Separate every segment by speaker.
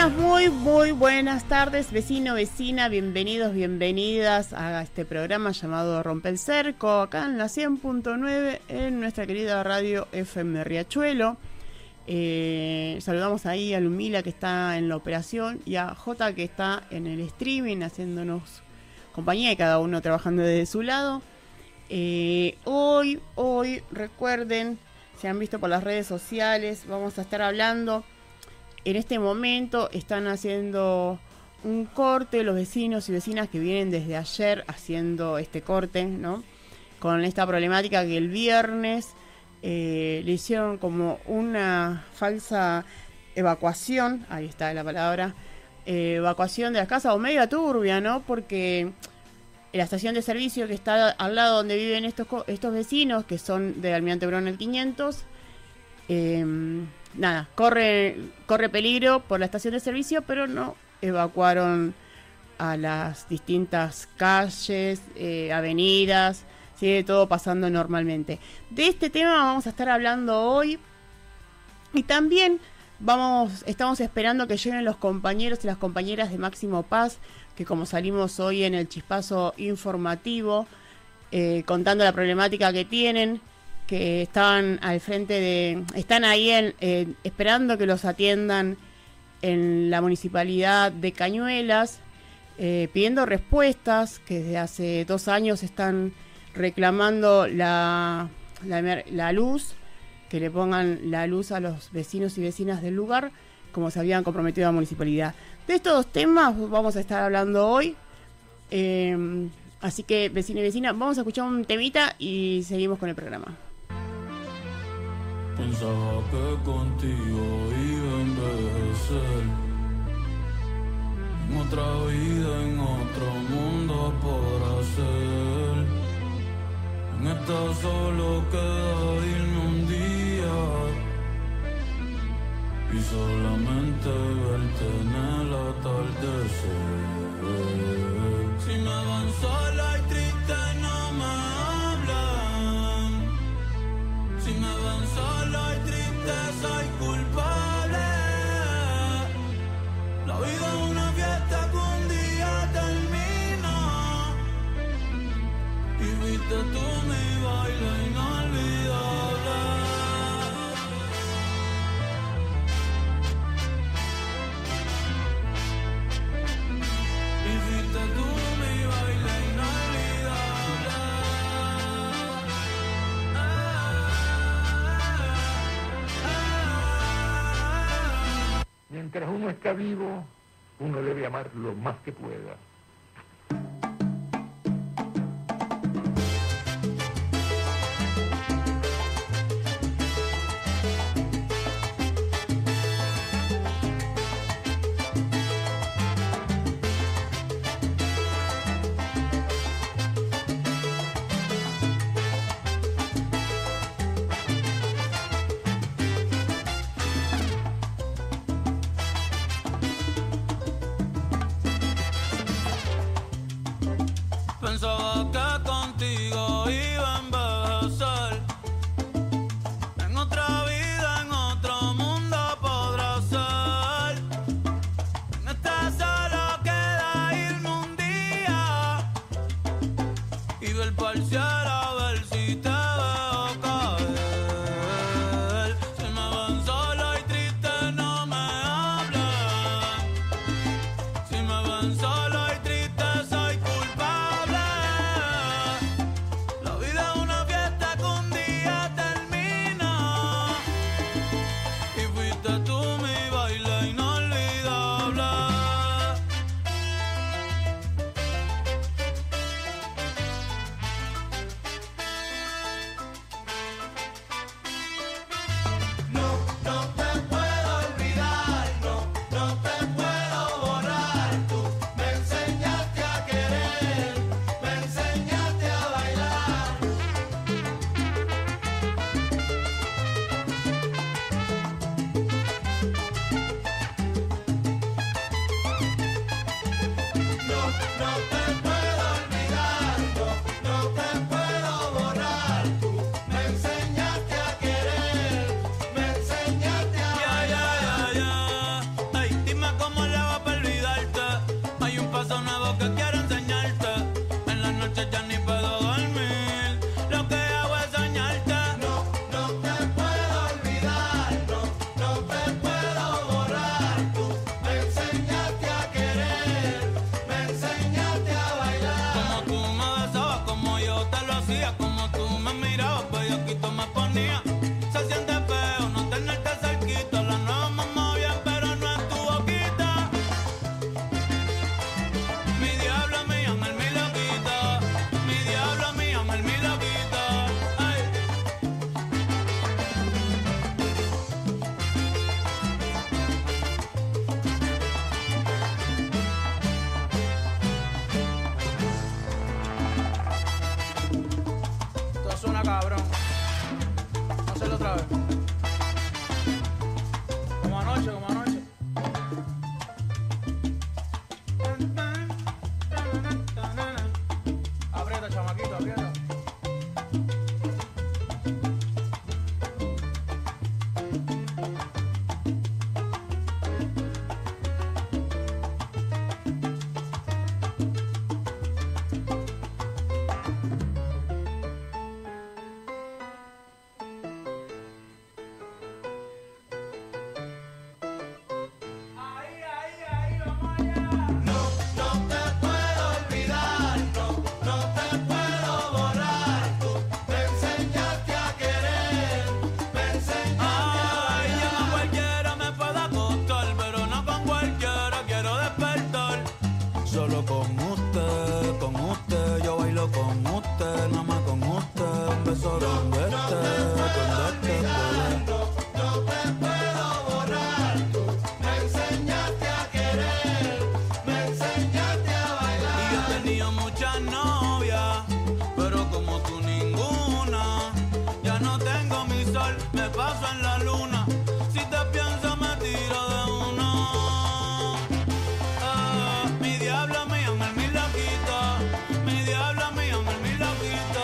Speaker 1: Muy buenas tardes, vecino, vecina, bienvenidos, bienvenidas a este programa llamado Rompe el Cerco, acá en la 100.9 en nuestra querida radio FM Riachuelo. Saludamos ahí a Lumila, que está en la operación, y a Jota, que está en el streaming haciéndonos compañía, y cada uno trabajando desde su lado. Hoy recuerden, se han visto por las redes sociales, vamos a estar hablando. En este momento están haciendo un corte los vecinos y vecinas que vienen desde ayer haciendo este corte, ¿no? Con esta problemática que el viernes le hicieron como una falsa evacuación, ahí está la palabra, evacuación de las casas, o media turbia, ¿no? Porque la estación de servicio que está al lado donde viven estos vecinos, que son de Almirante Brown el 500, corre peligro por la estación de servicio, pero no evacuaron a las distintas calles, avenidas, sigue todo pasando normalmente. De este tema vamos a estar hablando hoy, y también estamos esperando que lleguen los compañeros y las compañeras de Máximo Paz, que como salimos hoy en el chispazo informativo, contando la problemática que tienen, que están al frente están ahí esperando que los atiendan en la municipalidad de Cañuelas, pidiendo respuestas, que desde hace 2 años están reclamando la luz, que le pongan la luz a los vecinos y vecinas del lugar, como se habían comprometido a la municipalidad. De estos 2 temas vamos a estar hablando hoy. Así que, vecino y vecina, vamos a escuchar un temita y seguimos con el programa.
Speaker 2: Pensaba que contigo iba a envejecer, en otra vida, en otro mundo por hacer. En esta solo queda irme un día y solamente verte en el atardecer. Si me van sola y triste no me hablan, si me van sola y triste soy culpable. La vida es una fiesta que un día termina, y viste tú mi baile inolvidable. Y viste tú mi baile inolvidable.
Speaker 3: Mientras uno está vivo, uno debe amar lo más que pueda.
Speaker 2: Pensaba que contigo iba a envejecer, en otra vida, en otro mundo podrá ser. En esta solo queda irme un día y ver parcial a ver si te veo caer. Si me ven sola y triste no me hablan, si me ven sola y triste soy culpable. se siente feo no tenerte cerquita. La nueva mamá bien, pero no en tu boquita. Mi diablo, mi ángel, mi loquita. Mi diablo, mi ángel, mi loquita. Ay. Esto suena cabrón. Vamos a hacerlo otra vez. Como anoche, como anoche. Aprieta, chamaquito, aprieta. Ahí, ahí, ahí, vamos allá. No te puedo olvidar, no te puedo borrar. Tú me enseñaste a querer, me enseñaste a bailar. Ya con cualquiera me puedo acostar, pero no con cualquiera quiero despertar. Solo con usted, yo bailo con usted, nada más con usted. Un beso donde esté, donde esté. No te puedo borrar, tú me enseñaste a querer, me enseñaste a bailar. Y yo he tenido muchas novias, pero como tú ninguna. Ya no tengo mi sol, me paso en la luna. Si te pienso me tiro de uno. Mi diablo, mi ángel, mi loquito. Mi diablo, mi ángel, mi loquito.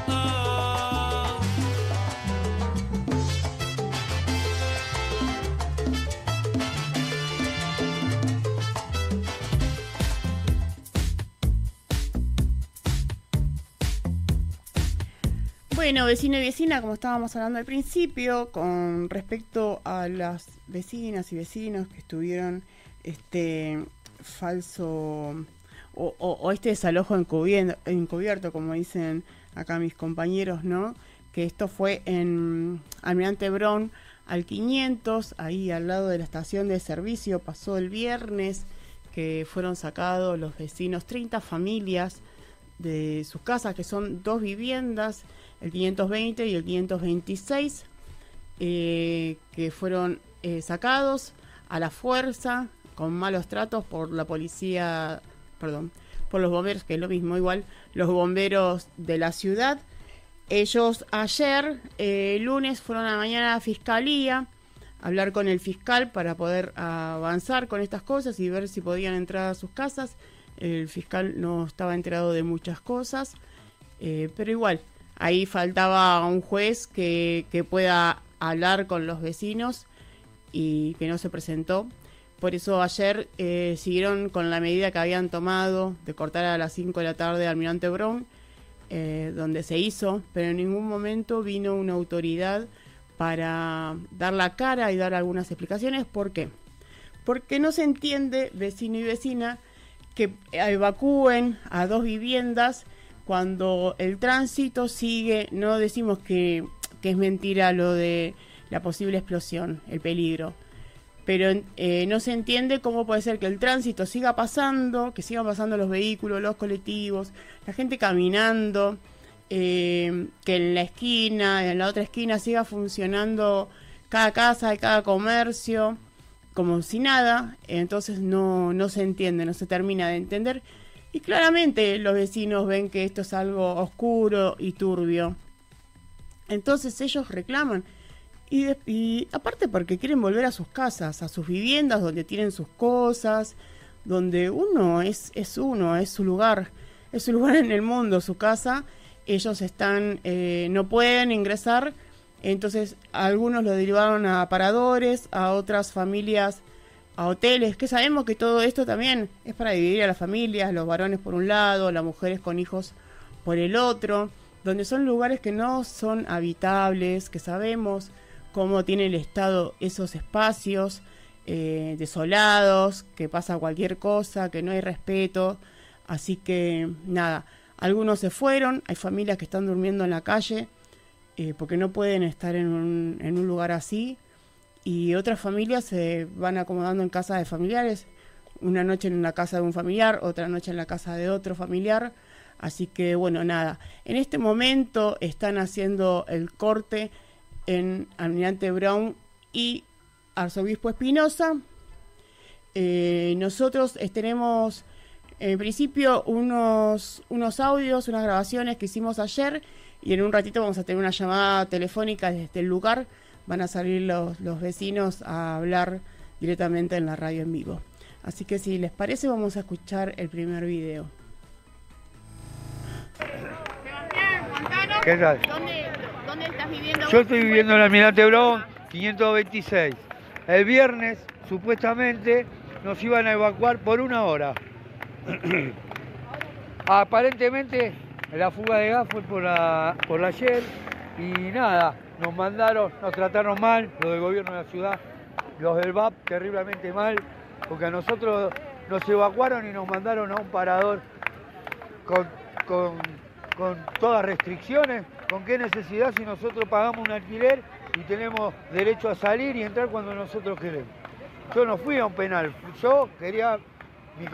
Speaker 1: Bueno, vecino y vecina, como estábamos hablando al principio, con respecto a las vecinas y vecinos que estuvieron falso o este desalojo encubierto, como dicen acá mis compañeros, ¿no? Que esto fue en Almirante Brown al 500, ahí al lado de la estación de servicio. Pasó el viernes, que fueron sacados los vecinos, 30 familias de sus casas, que son 2 viviendas, el 520 y el 526, que fueron sacados a la fuerza, con malos tratos por la policía, por los bomberos, que es lo mismo, igual, los bomberos de la ciudad. Ellos ayer, lunes, fueron a la mañana a la fiscalía a hablar con el fiscal para poder avanzar con estas cosas y ver si podían entrar a sus casas. El fiscal no estaba enterado de muchas cosas, pero igual, ahí faltaba un juez que pueda hablar con los vecinos y que no se presentó. Por eso ayer siguieron con la medida que habían tomado de cortar a las 5 de la tarde Almirante Brown, donde se hizo, pero en ningún momento vino una autoridad para dar la cara y dar algunas explicaciones. ¿Por qué? Porque no se entiende, vecino y vecina, que evacúen a 2 viviendas cuando el tránsito sigue. No decimos que es mentira lo de la posible explosión, el peligro, pero no se entiende cómo puede ser que el tránsito siga pasando, que sigan pasando los vehículos, los colectivos, la gente caminando, que en la esquina, en la otra esquina siga funcionando cada casa y cada comercio como si nada. Entonces no se entiende, no se termina de entender, y claramente los vecinos ven que esto es algo oscuro y turbio. Entonces ellos reclaman, y aparte porque quieren volver a sus casas, a sus viviendas donde tienen sus cosas, donde uno es su lugar en el mundo, su casa. Ellos no pueden ingresar, entonces algunos lo derivaron a paradores, a otras familias a hoteles, que sabemos que todo esto también es para dividir a las familias, los varones por un lado, las mujeres con hijos por el otro, donde son lugares que no son habitables, que sabemos cómo tiene el Estado esos espacios desolados, que pasa cualquier cosa, que no hay respeto. Así que nada, algunos se fueron, hay familias que están durmiendo en la calle, porque no pueden estar en un lugar así, y otras familias se van acomodando en casas de familiares, una noche en la casa de un familiar, otra noche en la casa de otro familiar. Así que bueno, nada, en este momento están haciendo el corte en Almirante Brown y Arzobispo Espinosa. Nosotros tenemos en principio unos audios, unas grabaciones que hicimos ayer, y en un ratito vamos a tener una llamada telefónica desde el lugar. Van a salir los vecinos a hablar directamente en la radio en vivo. Así que si les parece, vamos a escuchar el primer video. Sebastián, contanos,
Speaker 4: ¿qué tal?
Speaker 1: ¿Dónde estás viviendo?
Speaker 4: Yo estoy viviendo en Almirante Brown 526. El viernes, supuestamente, nos iban a evacuar por 1 hora. Aparentemente, la fuga de gas fue por la Shell y nada, nos trataron mal, los del gobierno de la ciudad, los del VAP terriblemente mal, porque a nosotros nos evacuaron y nos mandaron a un parador con todas restricciones. ¿Con qué necesidad si nosotros pagamos un alquiler y tenemos derecho a salir y entrar cuando nosotros queremos? Yo no fui a un penal, yo quería mi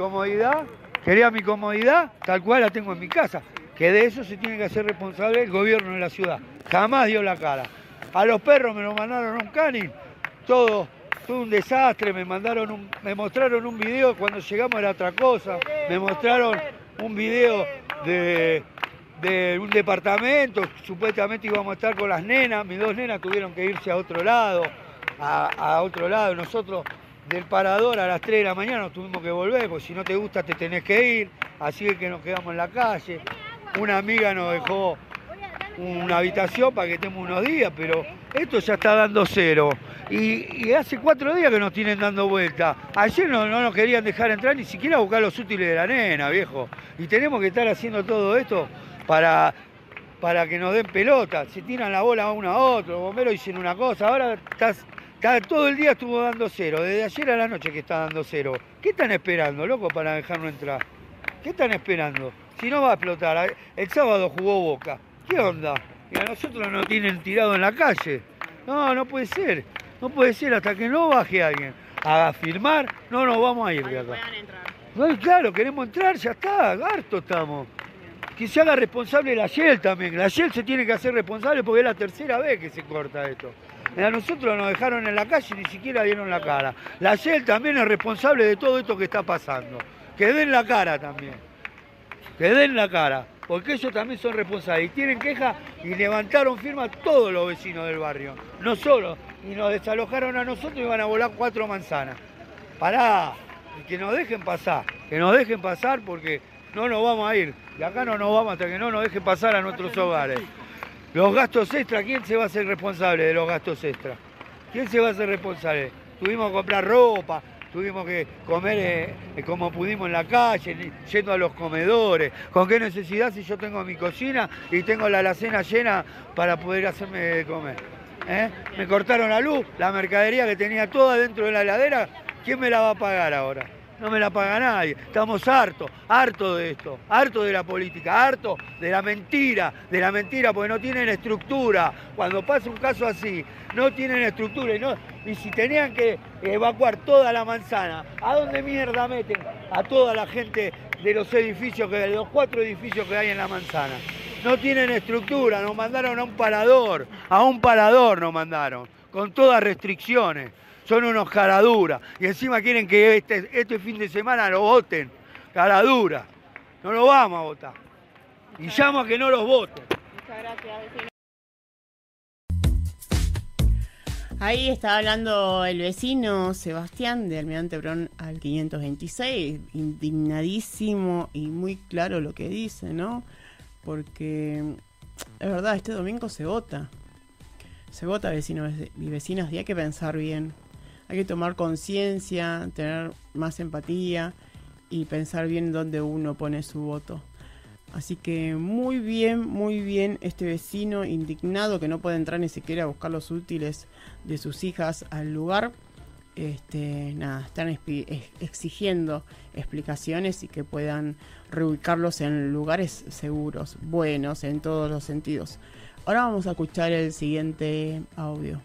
Speaker 4: comodidad tal cual la tengo en mi casa, que de eso se tiene que hacer responsable el gobierno de la ciudad. Jamás dio la cara. A los perros me lo mandaron a un canin, todo un desastre, me mostraron un video, cuando llegamos era otra cosa, me mostraron un video de un departamento, supuestamente íbamos a estar con las nenas, mis 2 nenas tuvieron que irse a otro lado, nosotros del parador a las 3 de la mañana nos tuvimos que volver, porque si no te gusta te tenés que ir, así que nos quedamos en la calle. Una amiga nos dejó una habitación para que estemos unos días, pero esto ya está dando cero. Y hace 4 días que nos tienen dando vuelta. Ayer no nos querían dejar entrar ni siquiera a buscar los útiles de la nena, viejo. Y tenemos que estar haciendo todo esto para que nos den pelota. Se tiran la bola uno a otro, los bomberos dicen una cosa, ahora todo el día estuvo dando cero, desde ayer a la noche que está dando cero. ¿Qué están esperando, loco, para dejarnos entrar? ¿Qué están esperando? Si no va a explotar, el sábado jugó Boca. ¿Qué onda? Y a nosotros nos tienen tirado en la calle. No puede ser. No puede ser, hasta que no baje alguien a firmar, no nos vamos a ir de acá. No, claro, queremos entrar, ya está, harto estamos. Que se haga responsable la Shell también. La Shell se tiene que hacer responsable porque es la 3ª vez que se corta esto. A nosotros nos dejaron en la calle y ni siquiera dieron la cara. La Shell también es responsable de todo esto que está pasando. Que den la cara también. Que den la cara. Porque ellos también son responsables. Y tienen queja y levantaron firma todos los vecinos del barrio. No solo. Y nos desalojaron a nosotros y van a volar 4 manzanas. Pará. Y que nos dejen pasar. Que nos dejen pasar porque no nos vamos a ir. Y acá no nos vamos hasta que no nos dejen pasar a nuestros hogares. Los gastos extra, ¿quién se va a hacer responsable de los gastos extra? ¿Quién se va a hacer responsable? Tuvimos que comprar ropa, tuvimos que comer como pudimos en la calle, yendo a los comedores. ¿Con qué necesidad si yo tengo mi cocina y tengo la alacena llena para poder hacerme de comer? Me cortaron la luz, la mercadería que tenía toda dentro de la heladera, ¿quién me la va a pagar ahora? No me la paga nadie. Estamos hartos de esto, hartos de la política, hartos de la mentira, porque no tienen estructura. Cuando pasa un caso así, no tienen estructura. Y si tenían que evacuar toda la manzana, ¿a dónde mierda meten a toda la gente de los edificios, de los 4 edificios que hay en la manzana? No tienen estructura, nos mandaron a un parador nos mandaron, con todas restricciones. Son unos caraduras. Y encima quieren que este fin de semana lo voten. Caradura. No lo vamos a votar. Y llamo a que no los voten.
Speaker 1: Muchas gracias, vecino. Ahí está hablando el vecino Sebastián de Almirante Brown al 526. Indignadísimo y muy claro lo que dice, ¿no? Porque es verdad, este domingo se vota. Se vota, vecinos y vecinas, y hay que pensar bien. Hay que tomar conciencia, tener más empatía y pensar bien dónde uno pone su voto. Así que muy bien este vecino indignado que no puede entrar ni siquiera a buscar los útiles de sus hijas al lugar. Están exigiendo explicaciones y que puedan reubicarlos en lugares seguros, buenos en todos los sentidos. Ahora vamos a escuchar el siguiente audio.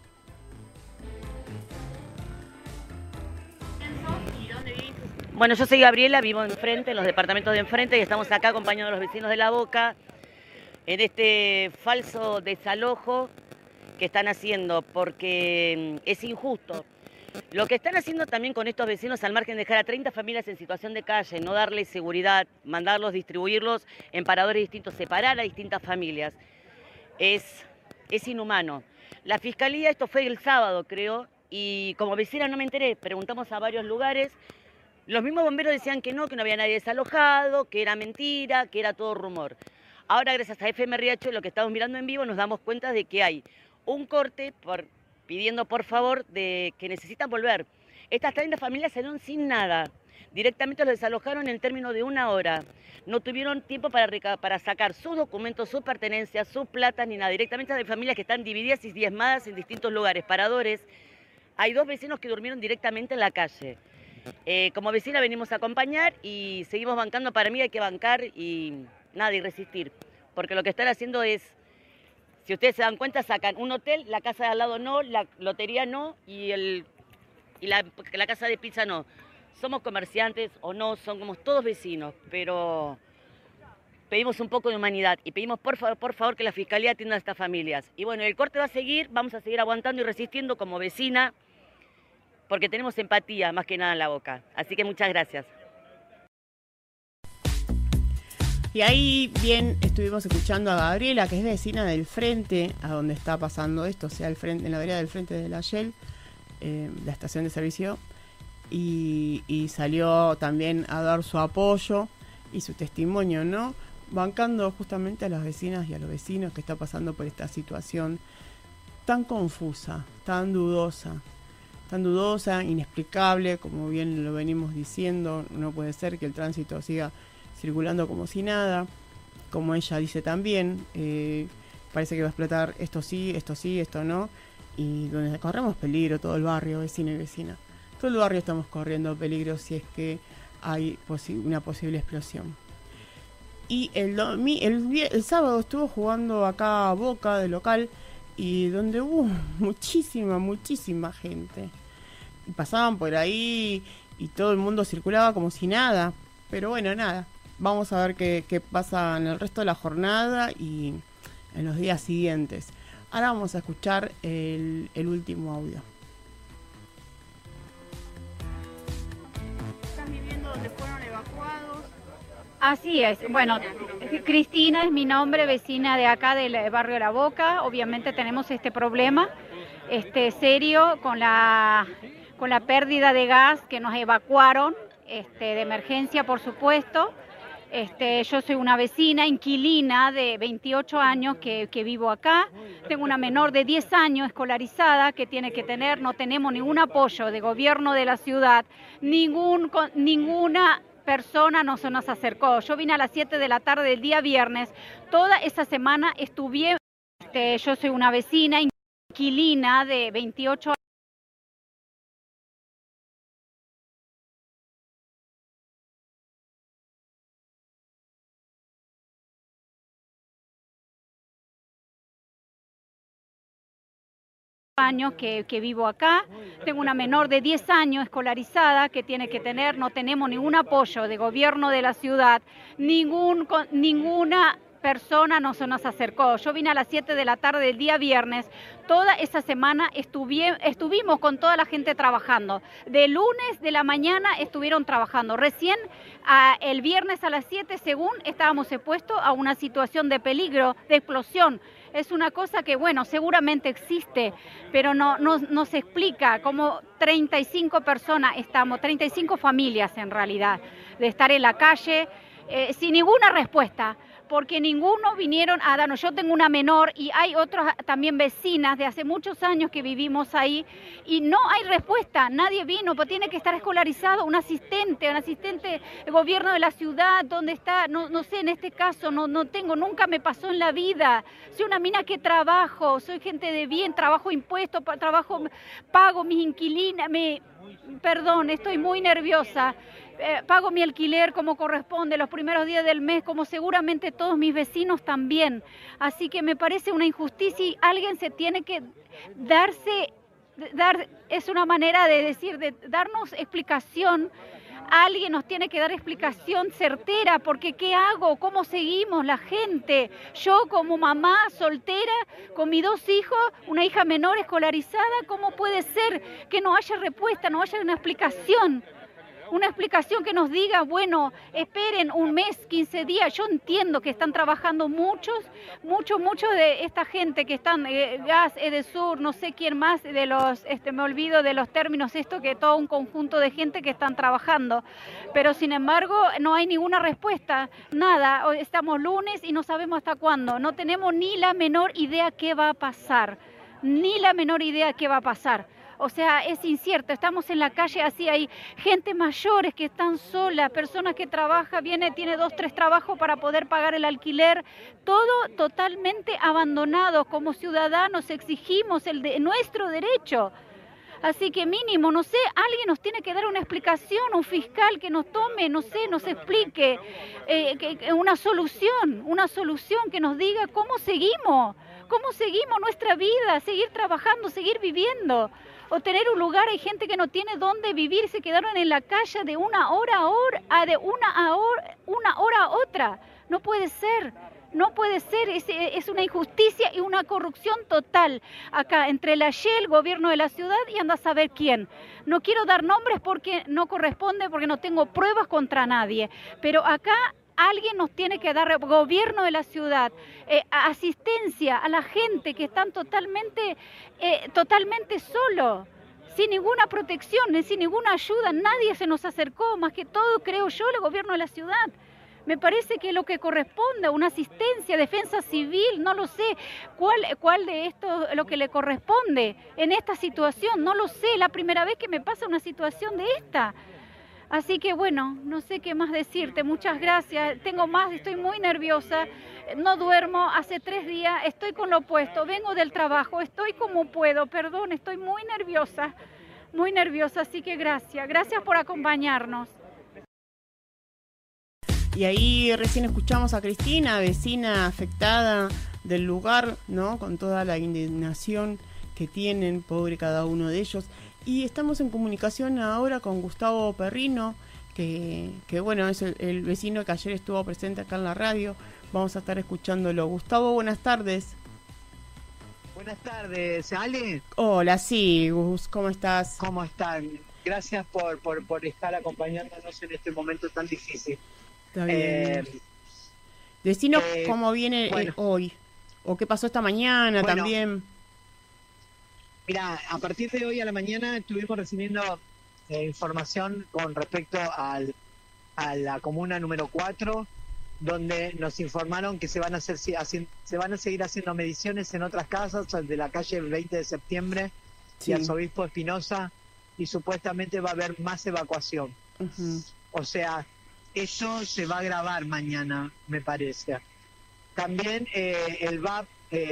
Speaker 5: Bueno, yo soy Gabriela, vivo enfrente, en los departamentos de enfrente, y estamos acá acompañando a los vecinos de La Boca en este falso desalojo que están haciendo, porque es injusto. Lo que están haciendo también con estos vecinos, al margen de dejar a 30 familias en situación de calle, no darles seguridad, mandarlos, distribuirlos en paradores distintos, separar a distintas familias, es inhumano. La Fiscalía, esto fue el sábado, creo, y como vecina no me enteré, preguntamos a varios lugares. Los mismos bomberos decían que no había nadie desalojado, que era mentira, que era todo rumor. Ahora, gracias a FM Riachuelo, lo que estamos mirando en vivo, nos damos cuenta de que hay un corte pidiendo por favor de que necesitan volver. Estas 30 familias salieron sin nada. Directamente los desalojaron en términos de 1 hora. No tuvieron tiempo para sacar sus documentos, sus pertenencias, sus platas, ni nada. Directamente hay familias que están divididas y diezmadas en distintos lugares, paradores. Hay 2 vecinos que durmieron directamente en la calle. Como vecina venimos a acompañar y seguimos bancando. Para mí hay que bancar y nada, y resistir. Porque lo que están haciendo es, si ustedes se dan cuenta, sacan un hotel, la casa de al lado no, la lotería no y la casa de pizza no. Somos comerciantes o no, somos todos vecinos, pero pedimos un poco de humanidad y pedimos por favor que la Fiscalía atienda a estas familias. Y bueno, el corte va a seguir, vamos a seguir aguantando y resistiendo como vecina, porque tenemos empatía más que nada en La Boca. Así que muchas gracias.
Speaker 1: Y ahí bien estuvimos escuchando a Gabriela, que es vecina del frente a donde está pasando esto, o sea, el frente, en la vereda del frente de la Shell, la estación de servicio, y salió también a dar su apoyo y su testimonio, ¿no? Bancando justamente a las vecinas y a los vecinos que está pasando por esta situación tan confusa, tan dudosa, inexplicable, como bien lo venimos diciendo. No puede ser que el tránsito siga circulando como si nada, como ella dice también, parece que va a explotar esto sí, esto no, y donde corremos peligro, todo el barrio, vecino y vecina, todo el barrio estamos corriendo peligro si es que hay una posible explosión. Y el sábado estuvo jugando acá a Boca de local, y donde hubo muchísima gente, y pasaban por ahí y todo el mundo circulaba como si nada. Pero bueno, nada, vamos a ver qué pasa en el resto de la jornada y en los días siguientes. Ahora vamos a escuchar el último audio.
Speaker 6: ¿Están viviendo donde fueron evacuados? Así es. Bueno, Cristina es mi nombre, vecina de acá del barrio La Boca. Obviamente tenemos este problema serio con la pérdida de gas, que nos evacuaron de emergencia, por supuesto. Yo soy una vecina, inquilina de 28 años que vivo acá. Tengo una menor de 10 años escolarizada que tiene que tener, no tenemos ningún apoyo de gobierno de la ciudad, ninguna persona nos acercó. Yo vine a las 7 de la tarde del día viernes. Toda esa semana estuve, yo soy una vecina, inquilina de 28 años que vivo acá. Tengo una menor de 10 años escolarizada que tiene que tener, no tenemos ningún apoyo de gobierno de la ciudad, ninguna persona nos acercó. Yo vine a las 7 de la tarde del día viernes. Toda esa semana estuvimos con toda la gente trabajando. De lunes de la mañana estuvieron trabajando. Recién el viernes a las 7, según estábamos expuestos a una situación de peligro, de explosión. Es una cosa que, bueno, seguramente existe, pero no se explica cómo 35 personas estamos, 35 familias en realidad, de estar en la calle sin ninguna respuesta, porque ninguno vinieron a darnos. Yo tengo una menor y hay otras también vecinas de hace muchos años que vivimos ahí y no hay respuesta, nadie vino, pues tiene que estar escolarizado un asistente del gobierno de la ciudad, ¿dónde está? No sé, en este caso no tengo, nunca me pasó en la vida. Soy una mina que trabajo, soy gente de bien, trabajo impuestos, pago mis inquilinas, perdón, estoy muy nerviosa. pago mi alquiler como corresponde los primeros días del mes, como seguramente todos mis vecinos también. Así que me parece una injusticia y alguien se tiene que es una manera de decir, de darnos explicación. Alguien nos tiene que dar explicación certera, porque ¿qué hago? ¿Cómo seguimos la gente? Yo como mamá soltera, con mis 2 hijos, una hija menor escolarizada, ¿cómo puede ser que no haya respuesta, no haya una explicación? Una explicación que nos diga, bueno, esperen un mes, 15 días. Yo entiendo que están trabajando muchos de esta gente que están, Gas, Edesur, no sé quién más, de los, me olvido de los términos, que todo un conjunto de gente que están trabajando. Pero sin embargo, no hay ninguna respuesta, nada. Hoy estamos lunes y no sabemos hasta cuándo. No tenemos ni la menor idea qué va a pasar, ni la menor idea qué va a pasar. O sea, es incierto, estamos en la calle así, hay gente mayores que están solas, personas que trabajan, tiene 2, 3 trabajos para poder pagar el alquiler, todo totalmente abandonado. Como ciudadanos exigimos nuestro derecho. Así que mínimo, no sé, alguien nos tiene que dar una explicación, un fiscal que nos tome, no sé, nos explique una solución que nos diga cómo seguimos nuestra vida, seguir trabajando, seguir viviendo. O tener un lugar, hay gente que no tiene dónde vivir, se quedaron en la calle de una hora a otra. No puede ser, es una injusticia y una corrupción total acá entre la Shell, el gobierno de la ciudad y anda a saber quién. No quiero dar nombres porque no corresponde, porque no tengo pruebas contra nadie, pero acá alguien nos tiene que dar, gobierno de la ciudad, asistencia a la gente que están totalmente solo, sin ninguna protección, sin ninguna ayuda. Nadie se nos acercó, más que todo, creo yo, el gobierno de la ciudad. Me parece que lo que corresponde, una asistencia, defensa civil, no lo sé, cuál de esto lo que le corresponde en esta situación, no lo sé, la primera vez que me pasa una situación de esta. Así que bueno, no sé qué más decirte, muchas gracias, estoy muy nerviosa, no duermo, hace 3 días, estoy con lo opuesto, vengo del trabajo, estoy como puedo, perdón, estoy muy nerviosa, así que gracias por acompañarnos.
Speaker 1: Y ahí recién escuchamos a Cristina, vecina afectada del lugar, ¿no? Con toda la indignación que tienen, pobre cada uno de ellos. Y estamos en comunicación ahora con Gustavo Perrino, que bueno, es el vecino que ayer estuvo presente acá en la radio. Vamos a estar escuchándolo. Gustavo, buenas tardes.
Speaker 7: Buenas tardes, Ale.
Speaker 1: Hola, sí, Gus, ¿cómo estás?
Speaker 7: ¿Cómo están? Gracias por estar acompañándonos en este momento tan difícil.
Speaker 1: Está bien. Decinos cómo viene hoy, o qué pasó esta mañana también.
Speaker 7: Mira, a partir de hoy a la mañana estuvimos recibiendo información con respecto a la comuna número 4, donde nos informaron que se van a seguir haciendo mediciones en otras casas, de la calle 20 de septiembre y Arzobispo Espinosa, y supuestamente va a haber más evacuación. Uh-huh. O sea, eso se va a grabar mañana, me parece. También el VAP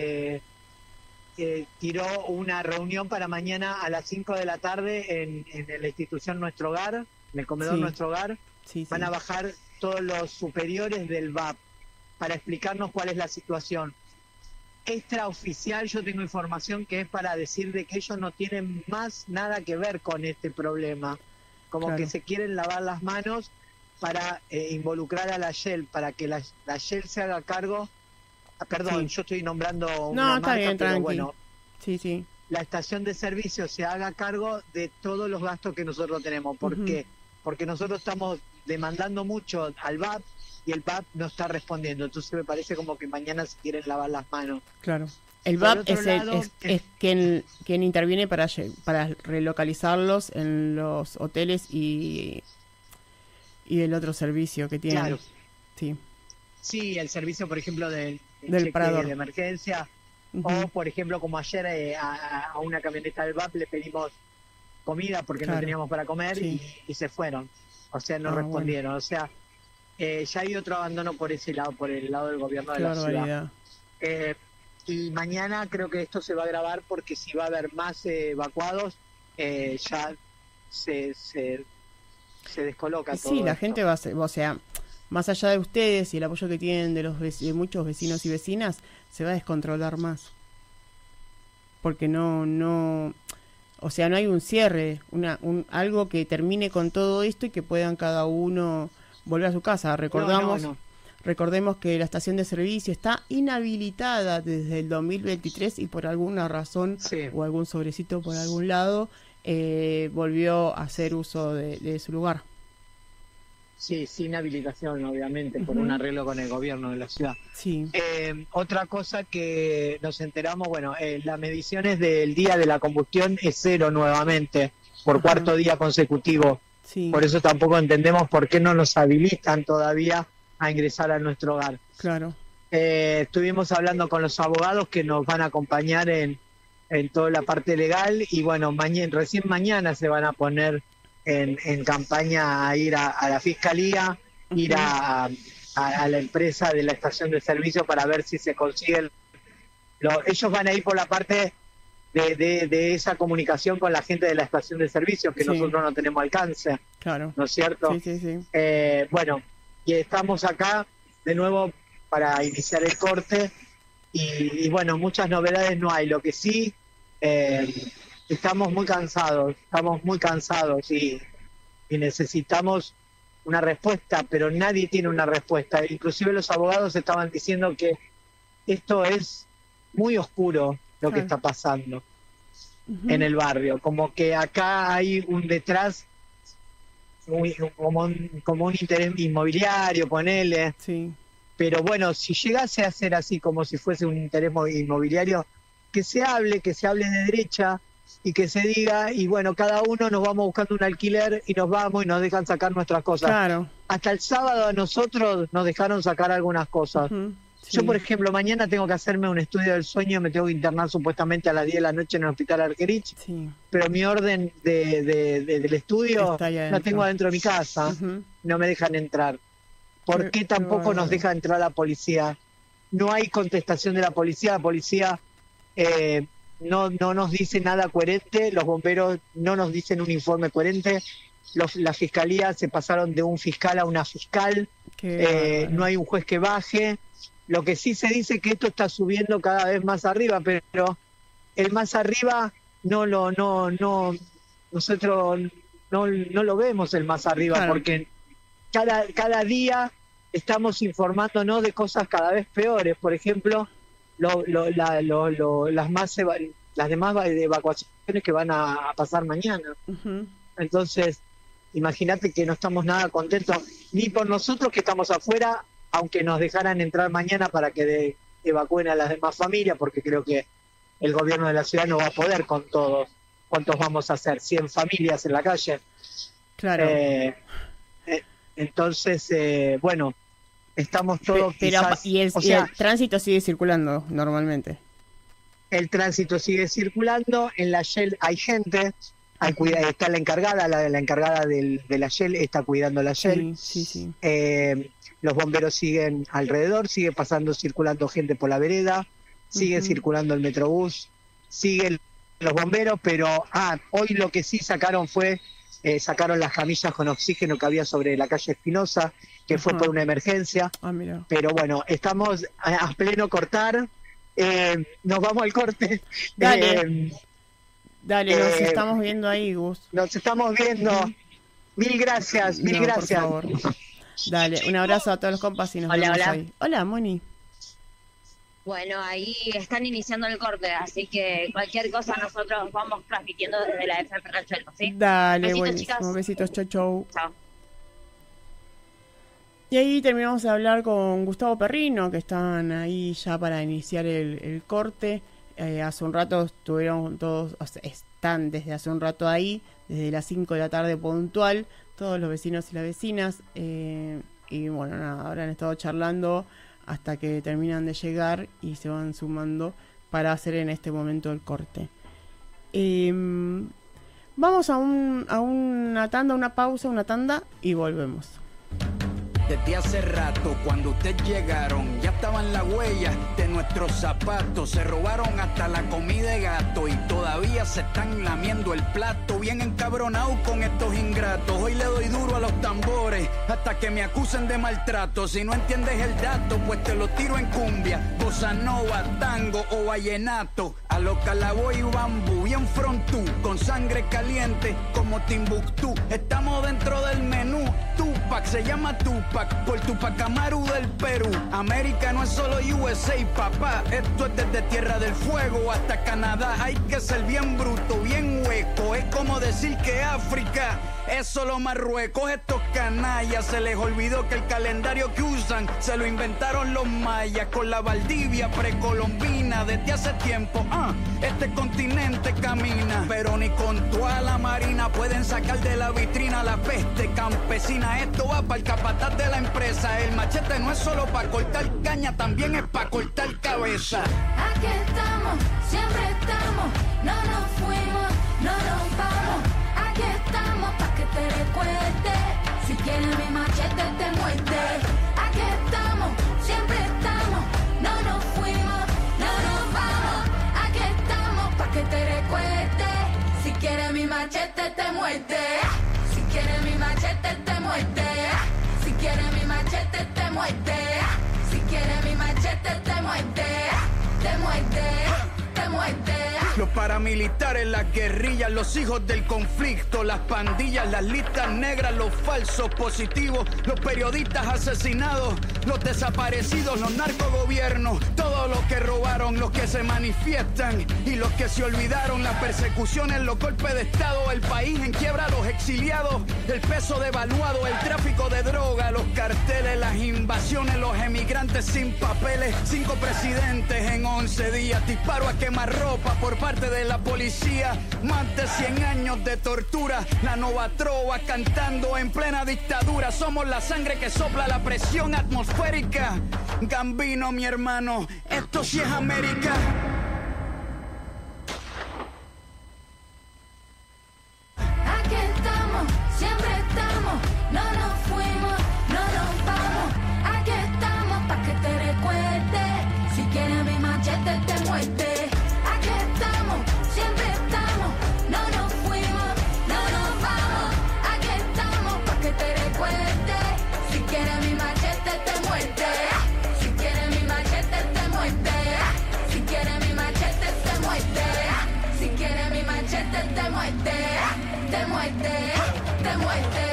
Speaker 7: tiró una reunión para mañana a las 5 de la tarde en la institución Nuestro Hogar, en el comedor Nuestro Hogar. Van a bajar todos los superiores del VAP para explicarnos cuál es la situación. Extraoficial, yo tengo información que es para decir de que ellos no tienen más nada que ver con este problema, como que se quieren lavar las manos para involucrar a la Shell, para que la Shell se haga cargo. Perdón, yo estoy nombrando una marca,
Speaker 1: bien,
Speaker 7: pero bueno,
Speaker 1: la
Speaker 7: estación de servicio se haga cargo de todos los gastos que nosotros tenemos. ¿Por qué? Porque nosotros estamos demandando mucho al VAP y el VAP no está respondiendo. Entonces me parece como que mañana se quieren lavar las manos.
Speaker 1: Claro. El VAP es quien interviene para relocalizarlos en los hoteles y el otro servicio que tienen.
Speaker 7: Claro. Sí, el servicio, por ejemplo, del
Speaker 1: parador
Speaker 7: de emergencia. O, por ejemplo, como ayer a una camioneta del VAP le pedimos comida porque no teníamos para comer y se fueron. O sea, no respondieron. O sea, ya hay otro abandono por ese lado, por el lado del gobierno de la ciudad. Y mañana creo que esto se va a grabar porque si va a haber más evacuados, ya se se descoloca todo.
Speaker 1: Sí, la
Speaker 7: esto.
Speaker 1: gente va a ser, o sea, más allá de ustedes y el apoyo que tienen de muchos vecinos y vecinas, se va a descontrolar más. Porque no, o sea, no hay un cierre, algo que termine con todo esto y que puedan cada uno volver a su casa. Recordemos que la estación de servicio está inhabilitada desde el 2023 y por alguna razón o algún sobrecito por algún lado volvió a hacer uso de su lugar.
Speaker 7: Sí, sin habilitación, obviamente, por un arreglo con el gobierno de la ciudad.
Speaker 1: Sí.
Speaker 7: Otra cosa que nos enteramos, bueno, las mediciones del día de la combustión es 0 nuevamente, por cuarto día consecutivo.
Speaker 1: Sí.
Speaker 7: Por eso tampoco entendemos por qué no nos habilitan todavía a ingresar a nuestro hogar.
Speaker 1: Claro.
Speaker 7: Estuvimos hablando con los abogados que nos van a acompañar en toda la parte legal y bueno, recién mañana se van a poner en campaña a ir a la fiscalía, ir a la empresa de la estación de servicio para ver si se consiguen. Ellos van a ir por la parte de esa comunicación con la gente de la estación de servicio que nosotros no tenemos alcance.
Speaker 1: Claro.
Speaker 7: ¿No es cierto?
Speaker 1: Sí.
Speaker 7: Bueno, y estamos acá de nuevo para iniciar el corte y bueno, muchas novedades no hay. Lo que sí, estamos muy cansados y necesitamos una respuesta, pero nadie tiene una respuesta. Inclusive los abogados estaban diciendo que esto es muy oscuro lo que está pasando en el barrio, como que acá hay un detrás como un interés inmobiliario, ponele.
Speaker 1: Sí.
Speaker 7: Pero bueno, si llegase a ser así como si fuese un interés inmobiliario, que se hable de derecha y que se diga, y bueno, cada uno nos vamos buscando un alquiler y nos vamos y nos dejan sacar nuestras cosas.
Speaker 1: Claro.
Speaker 7: Hasta el sábado a nosotros nos dejaron sacar algunas cosas.
Speaker 1: Sí.
Speaker 7: Yo, por ejemplo, mañana tengo que hacerme un estudio del sueño, me tengo que internar supuestamente a las 10 de la noche en el hospital Argerich, pero mi orden del estudio la tengo adentro de mi casa, no me dejan entrar. ¿Por qué tampoco nos deja entrar la policía? No hay contestación de la policía no nos dice nada coherente, los bomberos no nos dicen un informe coherente, la fiscalía se pasaron de un fiscal a una fiscal, no hay un juez que baje. Lo que sí se dice que esto está subiendo cada vez más arriba, pero el más arriba nosotros no lo vemos el más arriba, porque cada día estamos informándonos de cosas cada vez peores. Por ejemplo, las demás evacuaciones que van a pasar mañana. Entonces, imagínate que no estamos nada contentos, ni por nosotros que estamos afuera, aunque nos dejaran entrar mañana para que evacúen a las demás familias, porque creo que el gobierno de la ciudad no va a poder con todos. ¿Cuántos vamos a hacer? 100 familias en la calle.
Speaker 1: Claro.
Speaker 7: Entonces, bueno, estamos todos
Speaker 1: y el tránsito sigue circulando normalmente.
Speaker 7: El tránsito sigue circulando, en la Shell hay gente, está la encargada, la encargada de la Shell está cuidando la Shell.
Speaker 1: Sí.
Speaker 7: Los bomberos siguen alrededor, sigue circulando gente por la vereda, sigue circulando el metrobús, siguen los bomberos, pero hoy lo que sí sacaron sacaron las camillas con oxígeno que había sobre la calle Espinosa, que fue por una emergencia.
Speaker 1: Mira.
Speaker 7: Pero bueno, estamos a pleno cortar, nos vamos al corte.
Speaker 1: Dale, nos estamos viendo ahí, Gus.
Speaker 7: Nos estamos viendo. Mil gracias, mil gracias.
Speaker 1: Por favor. Dale, un abrazo a todos los compas y nos vemos ahí. Hola, Moni.
Speaker 8: Bueno, ahí están iniciando el corte, así que cualquier cosa nosotros vamos transmitiendo desde la FM Riachuelo, ¿sí?
Speaker 1: Dale,
Speaker 8: besitos,
Speaker 1: buenísimo.
Speaker 8: Chicas.
Speaker 1: Besitos, chau.
Speaker 8: Chao.
Speaker 1: Y ahí terminamos de hablar con Gustavo Perrino, que están ahí ya para iniciar el corte. Hace un rato estuvieron todos, están desde hace un rato ahí, desde las 5 de la tarde puntual, todos los vecinos y las vecinas. Y bueno, nada, ahora han estado charlando hasta que terminan de llegar y se van sumando para hacer en este momento el corte. Vamos a una tanda, una pausa, una tanda y volvemos.
Speaker 9: Desde hace rato, cuando ustedes llegaron, ya estaban las huellas de nuestros zapatos. Se robaron hasta la comida de gato y todavía se están lamiendo el plato. Bien encabronados con estos ingratos. Hoy le doy duro a los tambores hasta que me acusen de maltrato. Si no entiendes el dato, pues te lo tiro en cumbia, bossa nova, tango o vallenato. A lo Calaboy y bambú, bien frontú, con sangre caliente como Timbuktu. Estamos dentro del menú. Tupac se llama Tupac por Tupac Amaru del Perú. América no es solo USA, papá. Esto es desde Tierra del Fuego hasta Canadá. Hay que ser bien bruto, bien hueco. Es como decir que África es solo Marruecos. Estos canallas se les olvidó que el calendario que usan se lo inventaron los mayas con la Valdivia precolombina. Desde hace tiempo, este continente camina, pero ni con toda la marina pueden sacar de la vitrina la peste campesina. Esto va para el capataz de la empresa. El machete no es solo para cortar caña, también es para cortar cabeza.
Speaker 10: Aquí estamos, siempre estamos, no nos fuimos, no nos vamos. Aquí estamos pa' que te recuerde, si quieres mi machete te muerde. Aquí estamos, siempre estamos, no nos fuimos, no nos vamos. Aquí estamos pa' que te recuerde, si quieres mi machete te muerde. Si quieres mi machete te muerde. Si quieres mi machete te muerde. Si quieres mi machete te muerde. Te muerde, te muerde.
Speaker 9: Los paramilitares, las guerrillas, los hijos del conflicto, las pandillas, las listas negras, los falsos positivos, los periodistas asesinados, los desaparecidos, los narcogobiernos, todos los que robaron, los que se manifiestan y los que se olvidaron, las persecuciones, los golpes de estado, el país en quiebra, los exiliados, el peso devaluado, el tráfico de droga, los carteles, las invasiones, los emigrantes sin papeles, 5 presidentes en 11 días, disparo a quemarropa por parte de la policía, más de 100 años de tortura, la nova trova cantando en plena dictadura. Somos la sangre que sopla la presión atmosférica. Gambino, mi hermano, esto sí es América.
Speaker 10: Aquí estamos, siempre estamos, no nos fuimos, no nos vamos. Aquí estamos pa' que te recuerde, si quieres mi machete te muerde. Aquí estamos, siempre estamos, no nos fuimos, no nos vamos. Aquí estamos pa' que te recuerde, si quieres mi machete te muerde. Si quieres mi machete te muerde. Si quieres mi machete te muerde. Si quieres mi machete te muerde. Te muerde, te muerde.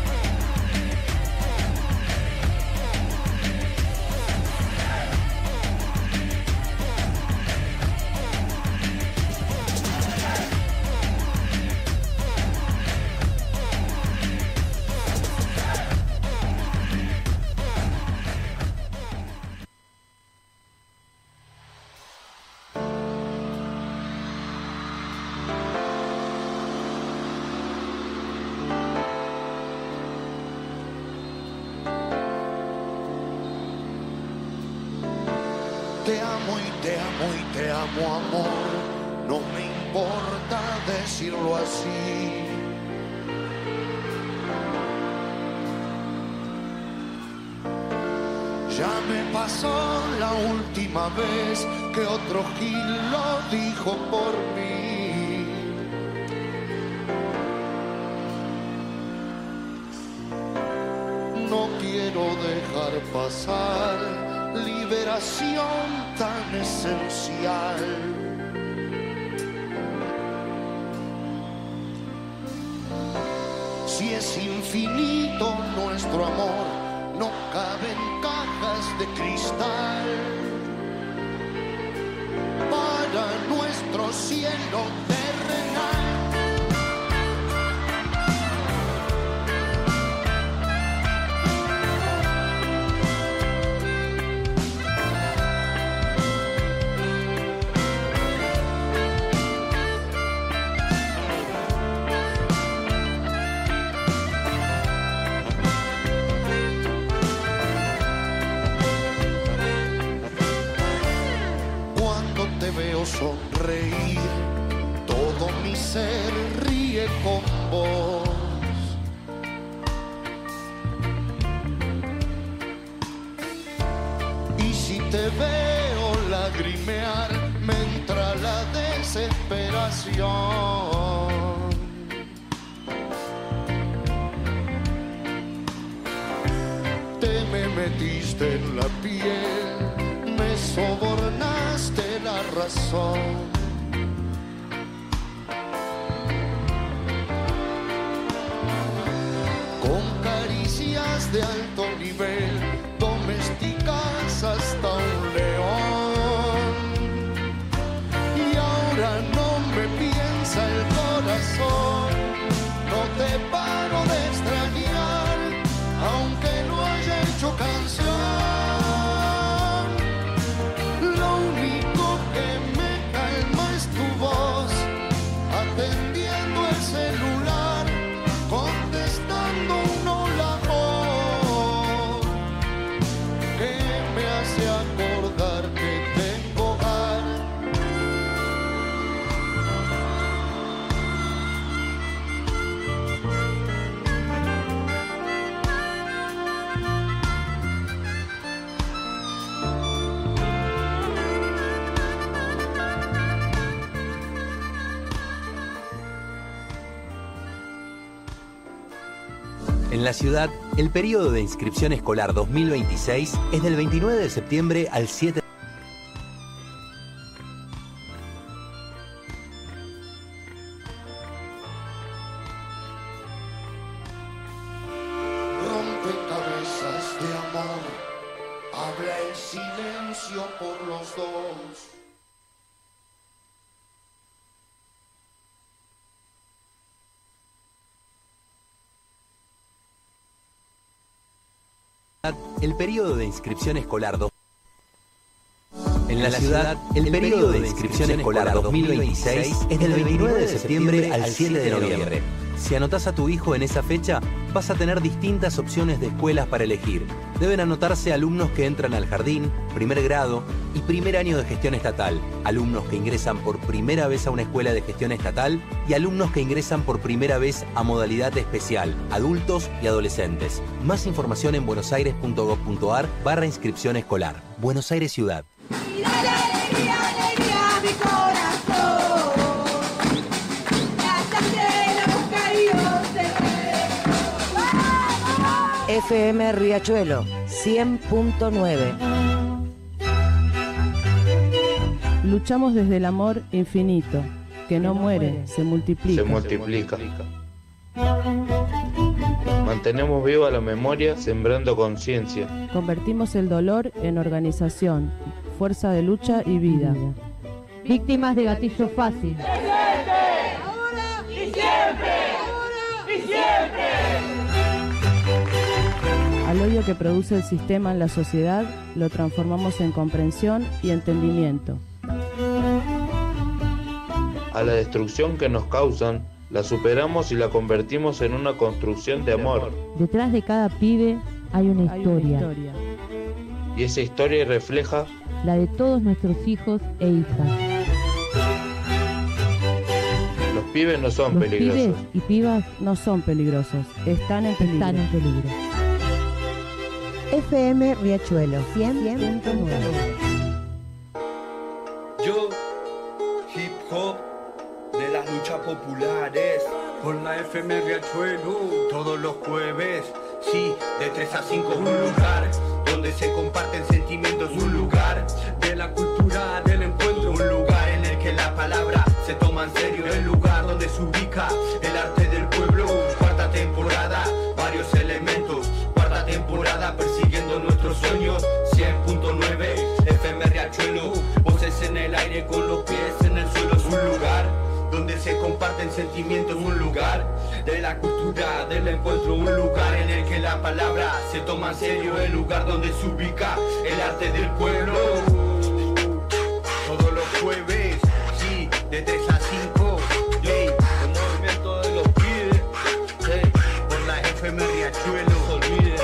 Speaker 11: Te amo y te amo y te amo, amor. No me importa decirlo así. Ya me pasó la última vez que otro gil lo dijo por mí. No quiero dejar pasar liberación tan esencial. Si es infinito nuestro amor, no caben cajas de cristal. Para nuestro cielo terrenal. Veo sonreír, todo mi ser ríe con vos. canción. Te me metiste en la piel, me sobornaste la razón. De alto nivel, domesticas hasta un león. Y ahora no me piensa el corazón, no te paro de extrañar, aunque no haya hecho canción. Lo único que me calma es tu voz, atendiendo el celular, contestando un hola. Acordar que tengo hogar.
Speaker 12: En la ciudad, el periodo de inscripción escolar 2026 es del 29 de septiembre al 7 de
Speaker 11: Rompecabezas de amor, habla el silencio por los dos.
Speaker 12: El periodo de inscripción escolar En la ciudad, el periodo de inscripción escolar 2026 es del 29 de septiembre al 7 de noviembre. Si anotás a tu hijo en esa fecha, vas a tener distintas opciones de escuelas para elegir. Deben anotarse alumnos que entran al jardín, primer grado y primer año de gestión estatal, alumnos que ingresan por primera vez a una escuela de gestión estatal y alumnos que ingresan por primera vez a modalidad especial, adultos y adolescentes. Más información en buenosaires.gov.ar/inscripción escolar. Buenos Aires Ciudad.
Speaker 13: FM Riachuelo 100.9.
Speaker 14: Luchamos desde el amor infinito, que no muere, se multiplica.
Speaker 15: Se multiplica. Mantenemos viva la memoria, sembrando conciencia.
Speaker 14: Convertimos el dolor en organización, fuerza de lucha y vida.
Speaker 16: Víctimas de gatillo fácil.
Speaker 10: ¡Ahora y siempre! ¡Ahora y siempre!
Speaker 14: Al odio que produce el sistema en la sociedad, lo transformamos en comprensión y entendimiento.
Speaker 15: A la destrucción que nos causan, la superamos y la convertimos en una construcción de amor.
Speaker 16: Detrás de cada pibe hay una historia.
Speaker 15: Y esa historia refleja
Speaker 16: la de todos nuestros hijos e hijas.
Speaker 15: Los pibes no son peligrosos.
Speaker 14: Los pibes y pibas no son peligrosos, están en peligro.
Speaker 13: FM Riachuelo 100.9.
Speaker 17: Yo, hip hop de las luchas populares, por la FM Riachuelo, todos los jueves, sí, de 3 a 5 un lugar donde se comparten sentimientos, un lugar de la cultura del encuentro, un lugar en el que la palabra se toma en serio, el lugar donde se ubica el arte del pueblo. Cuarta temporada, varios elementos, cuarta temporada persiguiendo nuestros sueños. 100.9 FM Riachuelo, voces en el aire con los pies en el suelo, es un lugar donde se comparten sentimientos, un lugar de la cultura del encuentro, un lugar en el que la palabra se toma en serio, el lugar donde se ubica el arte del pueblo. Todos los jueves, sí, de 3 a 5, hey, el movimiento de los pibes, hey, por la FM Riachuelo, no se olviden.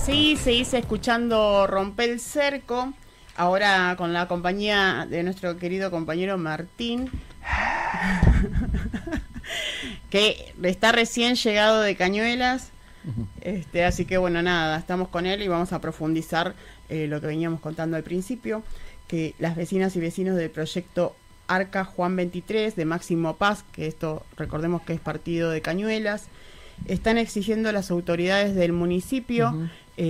Speaker 1: Sí, seguís escuchando Rompe el Cerco, ahora con la compañía de nuestro querido compañero Martín, que está recién llegado de Cañuelas. Así que bueno, nada, estamos con él y vamos a profundizar lo que veníamos contando al principio, que las vecinas y vecinos del proyecto Arca Juan 23 de Máximo Paz, que esto recordemos que es partido de Cañuelas, están exigiendo a las autoridades del municipio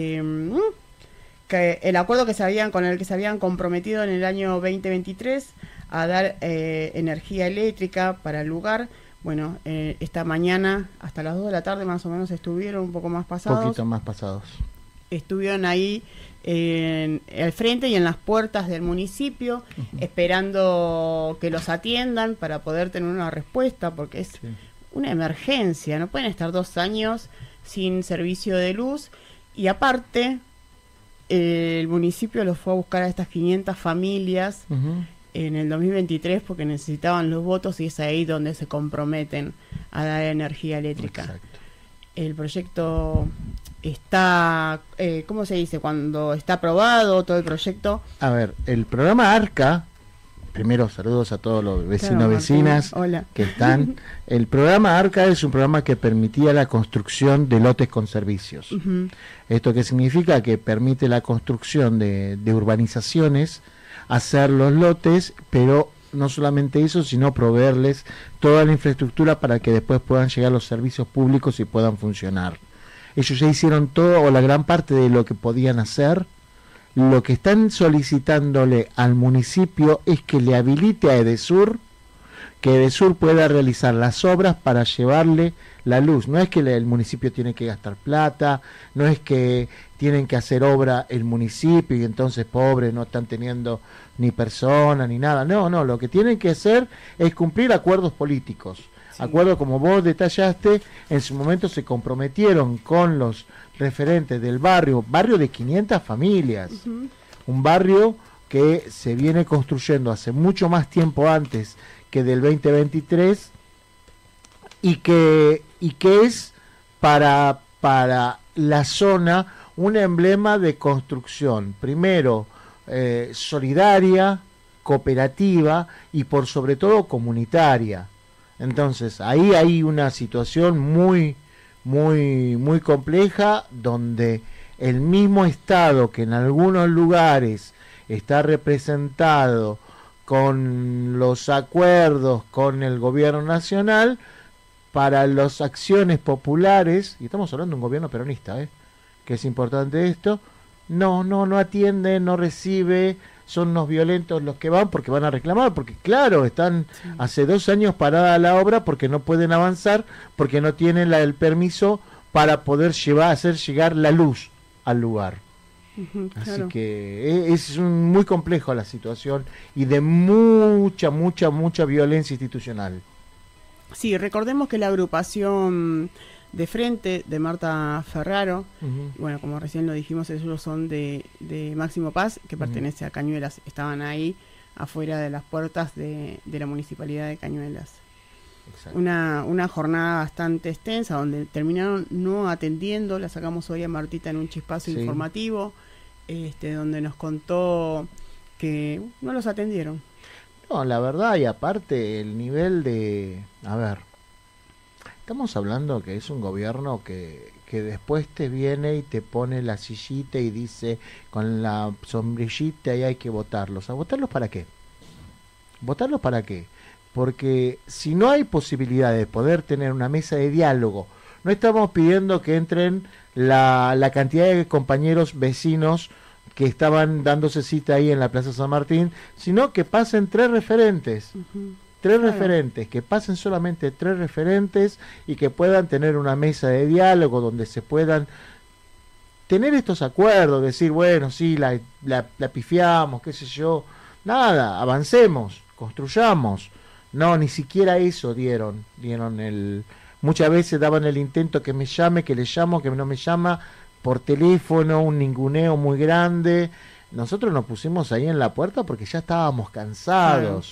Speaker 1: que el acuerdo con el que se habían comprometido en el año 2023 a dar energía eléctrica para el lugar. Bueno, esta mañana hasta las 2 de la tarde más o menos estuvieron, un poco más pasados.
Speaker 18: Un poquito más pasados.
Speaker 1: Estuvieron ahí al frente y en las puertas del municipio, esperando que los atiendan para poder tener una respuesta, porque es una emergencia. No pueden estar 2 años sin servicio de luz. Y aparte, el municipio los fue a buscar a estas 500 familias en el 2023 porque necesitaban los votos y es ahí donde se comprometen a dar energía eléctrica. Exacto. El proyecto está, ¿cómo se dice? Cuando está aprobado todo el proyecto.
Speaker 18: A ver, el programa ARCA, primero saludos a todos los vecinos y vecinas que están. El programa ARCA es un programa que permitía la construcción de lotes con servicios. ¿Esto qué significa? Que permite la construcción de urbanizaciones, hacer los lotes, pero no solamente eso, sino proveerles toda la infraestructura para que después puedan llegar los servicios públicos y puedan funcionar. Ellos ya hicieron todo o la gran parte de lo que podían hacer. Lo que están solicitándole al municipio es que le habilite a Edesur, que Edesur pueda realizar las obras para llevarle la luz. No es que el municipio tiene que gastar plata, no es que tienen que hacer obra el municipio y entonces pobres no están teniendo ni persona ni nada. No, lo que tienen que hacer es cumplir acuerdos políticos. Acuerdo como vos detallaste, en su momento se comprometieron con los referentes del barrio de 500 familias, un barrio que se viene construyendo hace mucho más tiempo antes que del 2023 y que es para la zona un emblema de construcción, primero solidaria, cooperativa y por sobre todo comunitaria. Entonces, ahí hay una situación muy compleja donde el mismo Estado que en algunos lugares está representado con los acuerdos con el gobierno nacional para las acciones populares, y estamos hablando de un gobierno peronista, que es importante esto, no atiende, no recibe. Son unos violentos los que van porque van a reclamar, porque claro, están hace 2 años parada la obra porque no pueden avanzar, porque no tienen el permiso para poder hacer llegar la luz al lugar. Así que es muy complejo la situación y de mucha violencia institucional.
Speaker 1: Sí, recordemos que la agrupación de Frente de Marta Ferraro, bueno, como recién lo dijimos, ellos son de Máximo Paz, que pertenece a Cañuelas, estaban ahí afuera de las puertas de la municipalidad de Cañuelas. Una jornada bastante extensa donde terminaron no atendiendo. La sacamos hoy a Martita en un chispazo informativo, donde nos contó que no los atendieron.
Speaker 18: No, la verdad, y aparte el nivel de... A ver, estamos hablando que es un gobierno que después te viene y te pone la sillita y dice con la sombrillita y hay que votarlos. ¿A votarlos para qué? ¿Votarlos para qué? Porque si no hay posibilidad de poder tener una mesa de diálogo, no estamos pidiendo que entren la cantidad de compañeros vecinos que estaban dándose cita ahí en la Plaza San Martín, sino que pasen 3 referentes. Referentes, que pasen solamente 3 referentes y que puedan tener una mesa de diálogo donde se puedan tener estos acuerdos, decir, bueno, sí, la pifiamos, qué sé yo, nada, avancemos, construyamos. No, ni siquiera eso dieron muchas veces daban el intento que me llame, que le llamo, que no me llama, por teléfono, un ninguneo muy grande. Nosotros nos pusimos ahí en la puerta porque ya estábamos cansados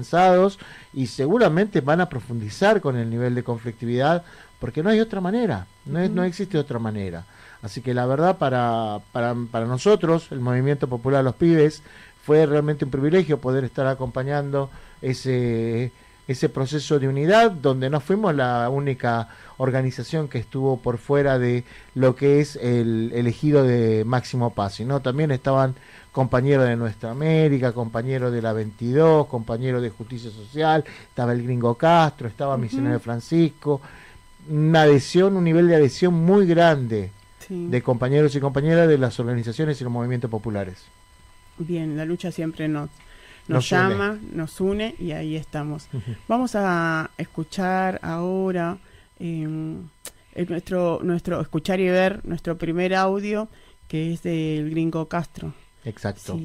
Speaker 18: y seguramente van a profundizar con el nivel de conflictividad porque no hay otra manera, no existe otra manera. Así que la verdad para nosotros, el Movimiento Popular Los Pibes, fue realmente un privilegio poder estar acompañando ese proceso de unidad, donde no fuimos la única organización que estuvo por fuera de lo que es el ejido de Máximo Paz, sino también estaban compañeros de Nuestra América, compañeros de la 22, compañeros de Justicia Social, estaba el Gringo Castro, estaba Misionero Francisco, un nivel de adhesión muy grande de compañeros y compañeras de las organizaciones y los movimientos populares. Bien, la lucha siempre nos llama, nos une y ahí estamos. Vamos a escuchar ahora nuestro escuchar y ver nuestro primer audio, que es del Gringo Castro. Exacto.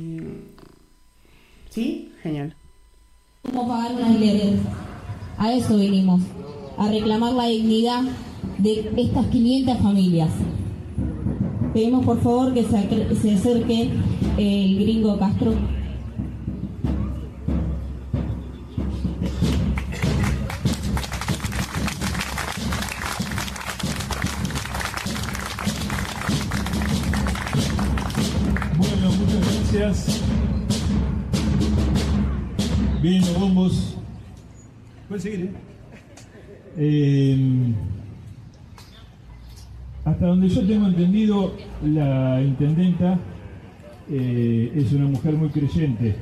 Speaker 18: ¿Sí? Genial.
Speaker 19: ¿Cómo pagar un alquiler? A eso vinimos, a reclamar la dignidad de estas 500 familias. Pedimos por favor que se acerque el Gringo Castro.
Speaker 20: Bueno, muchas gracias. Bien, los bombos. Pueden seguir, Hasta donde yo tengo entendido, la intendenta es una mujer muy creyente.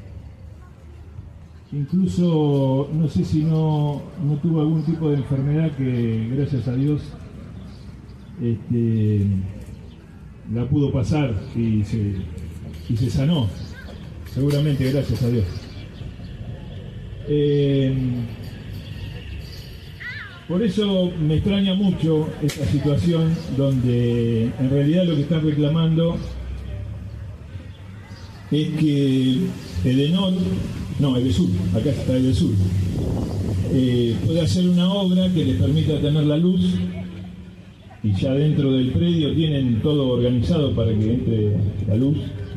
Speaker 20: Incluso, no sé si no tuvo algún tipo de enfermedad que, gracias a Dios, la pudo pasar y se sanó. Seguramente, gracias a Dios. Por eso me extraña mucho esta situación donde en realidad lo que están reclamando es que Edenor, no, Edesur, acá está Edesur, puede hacer una obra que les permita tener la luz, y ya dentro del predio tienen todo organizado para que entre la luz,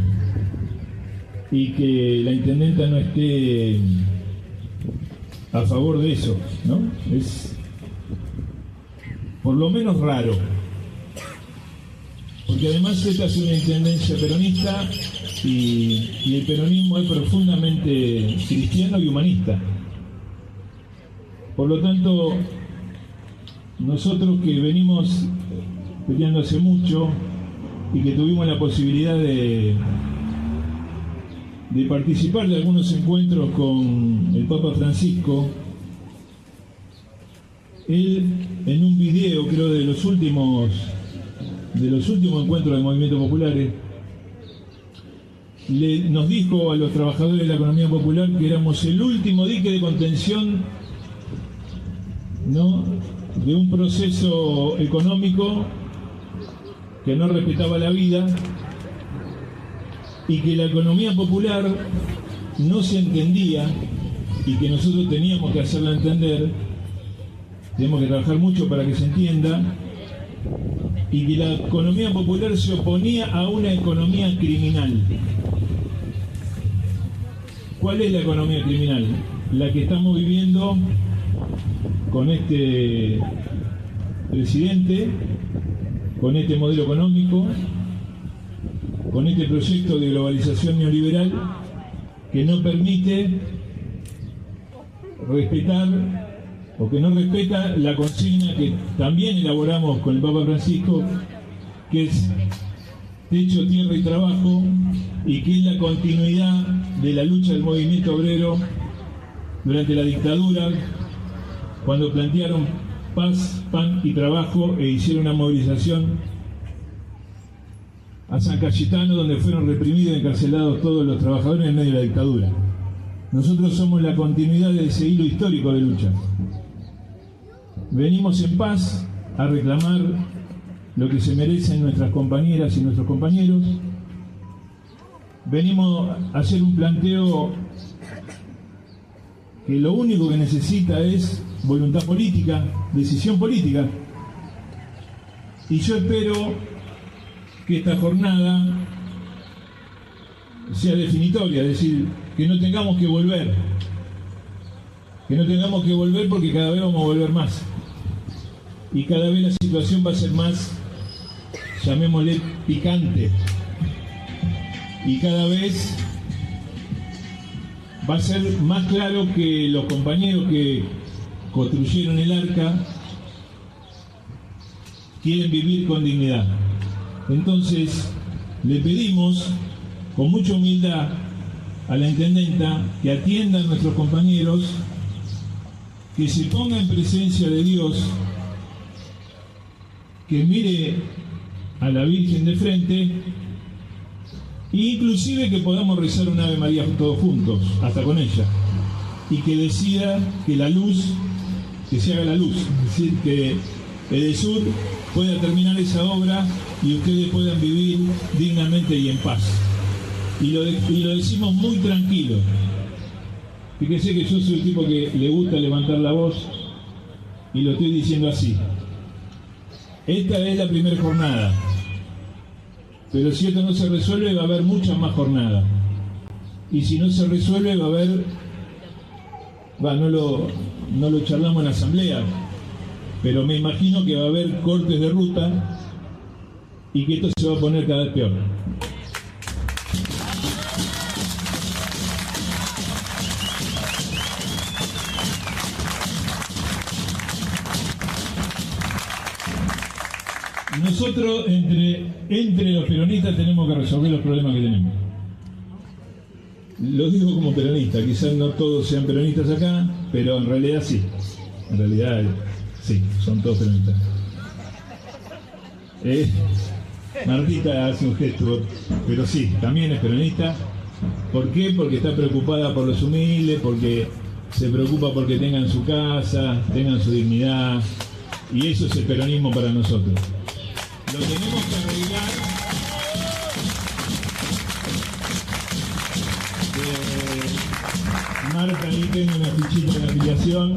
Speaker 20: y que la intendenta no esté a favor de eso, ¿no? Es por lo menos raro, porque además esta es una intendencia peronista y el peronismo es profundamente cristiano y humanista. Por lo tanto, nosotros que venimos peleando hace mucho y que tuvimos la posibilidad de participar de algunos encuentros con el Papa Francisco, él en un video, creo de los últimos encuentros de movimientos populares, nos dijo a los trabajadores de la economía popular que éramos el último dique de contención, ¿no?, de un proceso económico que no respetaba la vida, y que la economía popular no se entendía y que nosotros teníamos que hacerla entender. Tenemos que trabajar mucho para que se entienda, y que la economía popular se oponía a una economía criminal. ¿Cuál es la economía criminal? La que estamos viviendo con este presidente, con este modelo económico, con este proyecto de globalización neoliberal que no permite respetar, o que no respeta la consigna que también elaboramos con el Papa Francisco, que es techo, tierra y trabajo, y que es la continuidad de la lucha del movimiento obrero durante la dictadura, cuando plantearon paz, pan y trabajo e hicieron una movilización a San Cayetano, donde fueron reprimidos y encarcelados todos los trabajadores en medio de la dictadura. Nosotros somos la continuidad de ese hilo histórico de lucha. Venimos en paz a reclamar lo que se merecen nuestras compañeras y nuestros compañeros. Venimos a hacer un planteo que lo único que necesita es voluntad política, decisión política. Y yo espero que esta jornada sea definitoria, es decir, que no tengamos que volver, porque cada vez vamos a volver más, y cada vez la situación va a ser más llamémosle picante. Y cada vez va a ser más claro que los compañeros que construyeron el arca quieren vivir con dignidad. Entonces, le pedimos con mucha humildad a la intendenta que atienda a nuestros compañeros, que se ponga en presencia de Dios, que mire a la Virgen de frente, e inclusive que podamos rezar un Ave María todos juntos, hasta con ella, y que decida que la luz, que se haga la luz, es decir, que Edesur pueda terminar esa obra y ustedes puedan vivir dignamente y en paz. Y lo decimos muy tranquilo. Fíjese que yo soy el tipo que le gusta levantar la voz y lo estoy diciendo así. Esta es la primera jornada, pero si esto no se resuelve va a haber muchas más jornadas. Y si no se resuelve va a haber, no lo charlamos en la asamblea, pero me imagino que va a haber cortes de ruta y que esto se va a poner cada vez peor. Nosotros entre los peronistas tenemos que resolver los problemas que tenemos. Lo digo como peronista, quizás no todos sean peronistas acá, pero en realidad sí. En realidad sí, son todos peronistas. Martita hace un gesto, pero sí, también es peronista. ¿Por qué? Porque está preocupada por los humildes, porque se preocupa porque tengan su casa, tengan su dignidad, y eso es el peronismo para nosotros. Lo tenemos que arreglar. Marta, ahí tengo una fichita de afiliación.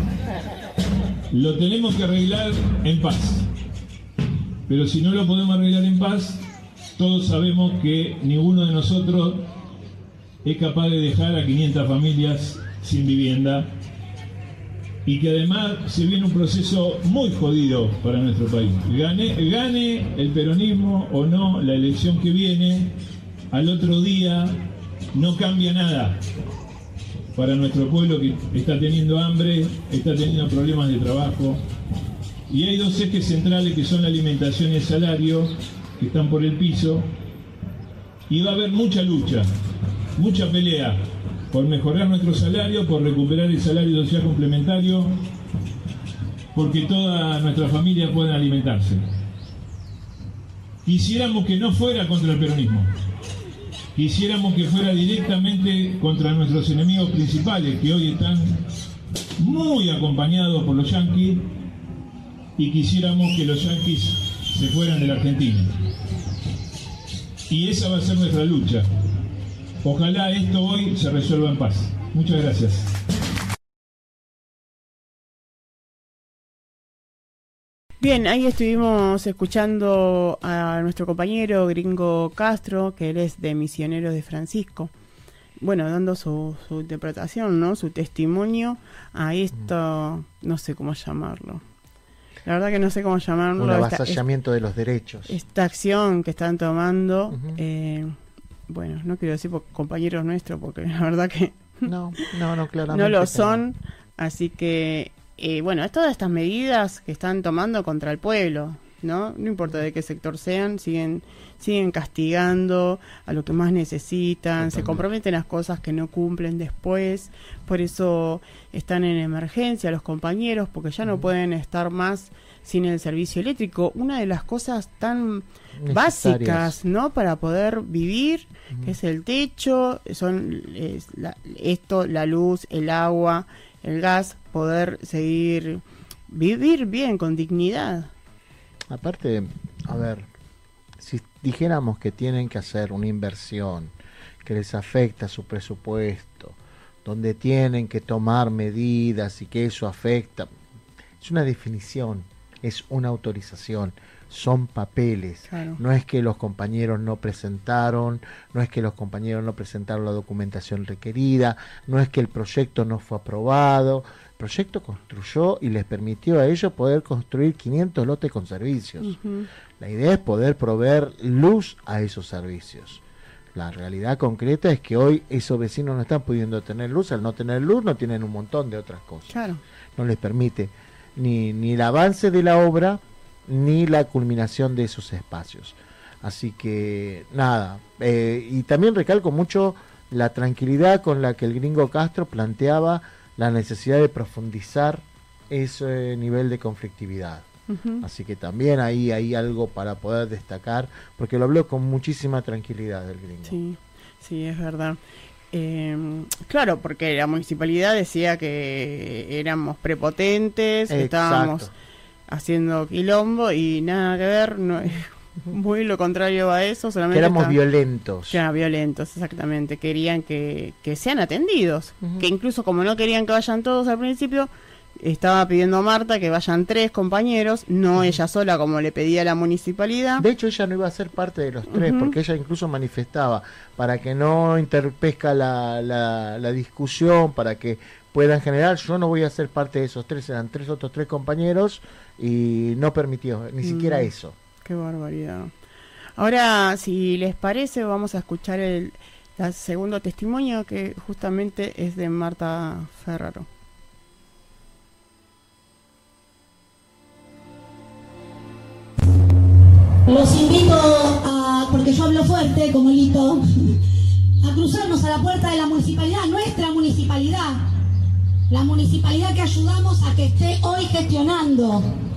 Speaker 20: Lo tenemos que arreglar en paz. Pero si no lo podemos arreglar en paz, todos sabemos que ninguno de nosotros es capaz de dejar a 500 familias sin vivienda, y que además se viene un proceso muy jodido para nuestro país. Gane el peronismo o no la elección que viene, al otro día no cambia nada para nuestro pueblo, que está teniendo hambre, está teniendo problemas de trabajo, y hay dos ejes centrales que son la alimentación y el salario, que están por el piso, y va a haber mucha lucha, mucha pelea por mejorar nuestro salario, por recuperar el salario social complementario, porque toda nuestra familia pueda alimentarse. Quisiéramos que no fuera contra el peronismo, quisiéramos que fuera directamente contra nuestros enemigos principales, que hoy están muy acompañados por los yanquis, y quisiéramos que los yanquis se fueran de la Argentina. Y esa va a ser nuestra lucha. Ojalá esto hoy se resuelva en paz. Muchas gracias.
Speaker 1: Bien, ahí estuvimos escuchando a nuestro compañero Gringo Castro, que él es de Misioneros de Francisco. Bueno, dando su interpretación, ¿no? Su testimonio a esto, no sé cómo llamarlo. La verdad que no sé cómo llamarlo.
Speaker 18: Un avasallamiento de los derechos.
Speaker 1: Esta acción que están tomando... bueno, no quiero decir compañeros nuestros, porque la verdad que
Speaker 18: no, claramente
Speaker 1: no lo son, así que bueno, es todas estas medidas que están tomando contra el pueblo, no importa de qué sector sean, siguen castigando a lo que más necesitan, se comprometen a las cosas que no cumplen después, por eso están en emergencia los compañeros, porque ya no pueden estar más sin el servicio eléctrico, una de las cosas tan básicas, ¿no? Para poder vivir, que es el techo, la luz, el agua, el gas, poder vivir bien, con dignidad.
Speaker 18: Aparte, a ver, si dijéramos que tienen que hacer una inversión que les afecta su presupuesto, donde tienen que tomar medidas y que eso afecta, es una definición, es una autorización. son papeles.
Speaker 1: Claro.
Speaker 18: No es que los compañeros no presentaron, no es que los compañeros no presentaron la documentación requerida, no es que el proyecto no fue aprobado. El proyecto construyó y les permitió a ellos poder construir 500 lotes con servicios. La idea es poder proveer luz a esos servicios. La realidad concreta es que hoy esos vecinos no están pudiendo tener luz. Al no tener luz no tienen un montón de otras cosas.
Speaker 1: Claro.
Speaker 18: No les permite ni el avance de la obra ni la culminación de esos espacios. Así que nada, y también recalco mucho la tranquilidad con la que el gringo Castro planteaba la necesidad de profundizar ese nivel de conflictividad. Así que también ahí hay algo para poder destacar, porque lo habló con muchísima tranquilidad el gringo.
Speaker 1: Sí, es verdad. Claro, porque la municipalidad decía que éramos prepotentes, que estábamos haciendo quilombo y nada que ver, no, muy lo contrario a eso, solamente
Speaker 18: que éramos violentos.
Speaker 1: Ya, violentos, exactamente. Querían que sean atendidos, que incluso como no querían que vayan todos al principio, estaba pidiendo a Marta que vayan 3 compañeros, no ella sola como le pedía la municipalidad.
Speaker 18: De hecho ella no iba a ser parte de los 3, porque ella incluso manifestaba para que no interpesca la discusión, para que puedan generar, yo no voy a ser parte de esos 3, eran 3 otros 3 compañeros y no permitió ni siquiera eso.
Speaker 1: Qué barbaridad. Ahora, si les parece, vamos a escuchar el segundo testimonio, que justamente es de Marta Ferraro.
Speaker 19: Los invito a, porque yo hablo fuerte como Lito, a cruzarnos a la puerta de la municipalidad, nuestra municipalidad, la municipalidad que ayudamos a que esté hoy gestionando.